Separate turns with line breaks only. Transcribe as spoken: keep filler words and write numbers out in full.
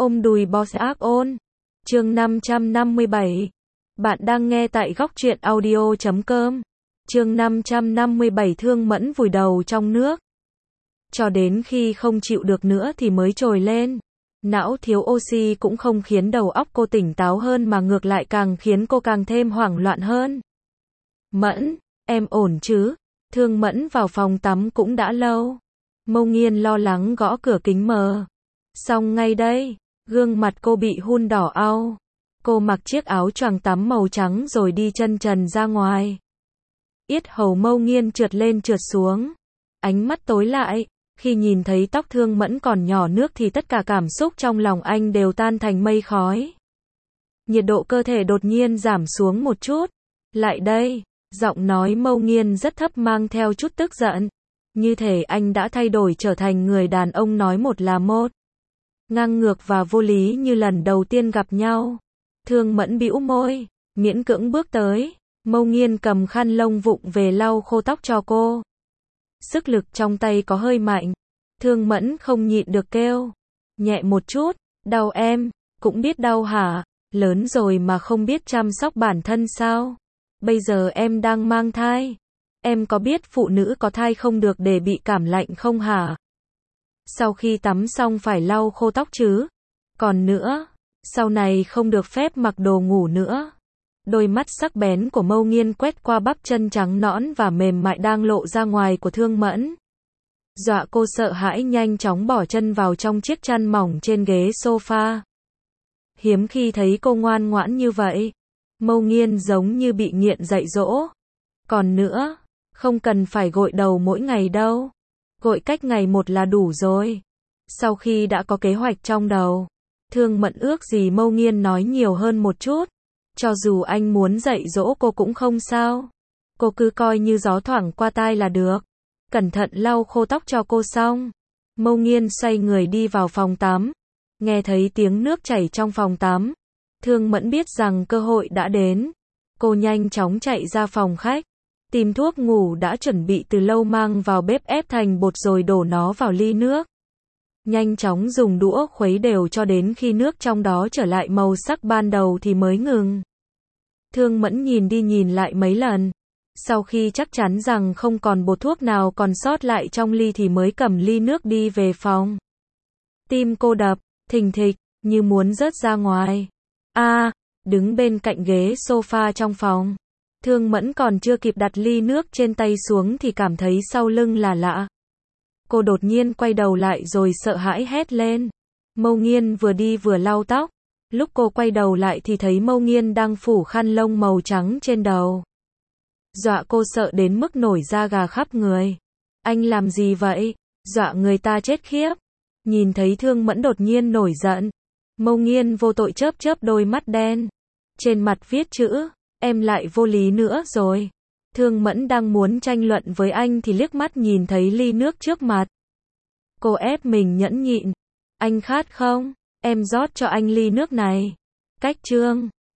Ôm đùi boss ác ôn. Chương năm trăm năm mươi bảy. Bạn đang nghe tại góc truyện audio chấm com. Chương năm trăm năm mươi bảy Thương Mẫn vùi đầu trong nước. Cho đến khi không chịu được nữa thì mới trồi lên. Não thiếu oxy cũng không khiến đầu óc cô tỉnh táo hơn mà ngược lại càng khiến cô càng thêm hoảng loạn hơn. Mẫn, em ổn chứ? Thương Mẫn vào phòng tắm cũng đã lâu. Mâu Nghiên lo lắng gõ cửa kính mờ. Xong ngay đây, gương mặt cô bị hun đỏ au. Cô mặc chiếc áo choàng tắm màu trắng rồi đi chân trần ra ngoài. Yết hầu Mâu Nghiên trượt lên trượt xuống. Ánh mắt tối lại, khi nhìn thấy tóc Thương Mẫn còn nhỏ nước thì tất cả cảm xúc trong lòng anh đều tan thành mây khói. Nhiệt độ cơ thể đột nhiên giảm xuống một chút. Lại đây, giọng nói Mâu Nghiên rất thấp mang theo chút tức giận. Như thể anh đã thay đổi trở thành người đàn ông nói một là một. Ngang ngược và vô lý như lần đầu tiên gặp nhau. Thương Mẫn bĩu môi, miễn cưỡng bước tới. Mâu Nghiên cầm khăn lông vụng về lau khô tóc cho cô. Sức lực trong tay có hơi mạnh. Thương Mẫn không nhịn được kêu. Nhẹ một chút, đau em, cũng biết đau hả? Lớn rồi mà không biết chăm sóc bản thân sao? Bây giờ em đang mang thai. Em có biết phụ nữ có thai không được để bị cảm lạnh không hả? Sau khi tắm xong phải lau khô tóc chứ? Còn nữa, sau này không được phép mặc đồ ngủ nữa. Đôi mắt sắc bén của Mâu Nghiên quét qua bắp chân trắng nõn và mềm mại đang lộ ra ngoài của Thương Mẫn. Dọa cô sợ hãi nhanh chóng bỏ chân vào trong chiếc chăn mỏng trên ghế sofa. Hiếm khi thấy cô ngoan ngoãn như vậy. Mâu Nghiên giống như bị nghiện dạy dỗ. Còn nữa, không cần phải gội đầu mỗi ngày đâu. Gội cách ngày một là đủ rồi. Sau khi đã có kế hoạch trong đầu, Thương Mẫn ước gì Mâu Nghiên nói nhiều hơn một chút. Cho dù anh muốn dạy dỗ cô cũng không sao. Cô cứ coi như gió thoảng qua tai là được. Cẩn thận lau khô tóc cho cô xong. Mâu Nghiên xoay người đi vào phòng tắm. Nghe thấy tiếng nước chảy trong phòng tắm. Thương Mẫn biết rằng cơ hội đã đến. Cô nhanh chóng chạy ra phòng khách. Tìm thuốc ngủ đã chuẩn bị từ lâu mang vào bếp ép thành bột rồi đổ nó vào ly nước. Nhanh chóng dùng đũa khuấy đều cho đến khi nước trong đó trở lại màu sắc ban đầu thì mới ngừng. Thương Mẫn nhìn đi nhìn lại mấy lần. Sau khi chắc chắn rằng không còn bột thuốc nào còn sót lại trong ly thì mới cầm ly nước đi về phòng. Tim cô đập, thình thịch, như muốn rớt ra ngoài. A, à, đứng bên cạnh ghế sofa trong phòng. Thương Mẫn còn chưa kịp đặt ly nước trên tay xuống thì cảm thấy sau lưng là lạ. Cô đột nhiên quay đầu lại rồi sợ hãi hét lên. Mâu Nghiên vừa đi vừa lau tóc. Lúc cô quay đầu lại thì thấy Mâu Nghiên đang phủ khăn lông màu trắng trên đầu. Dọa cô sợ đến mức nổi da gà khắp người. Anh làm gì vậy? Dọa người ta chết khiếp. Nhìn thấy Thương Mẫn đột nhiên nổi giận. Mâu Nghiên vô tội chớp chớp đôi mắt đen. Trên mặt viết chữ, em lại vô lý nữa rồi. Thương Mẫn đang muốn tranh luận với anh thì liếc mắt nhìn thấy ly nước trước mặt. Cô ép mình nhẫn nhịn. Anh khát không? Em rót cho anh ly nước này. Cách chương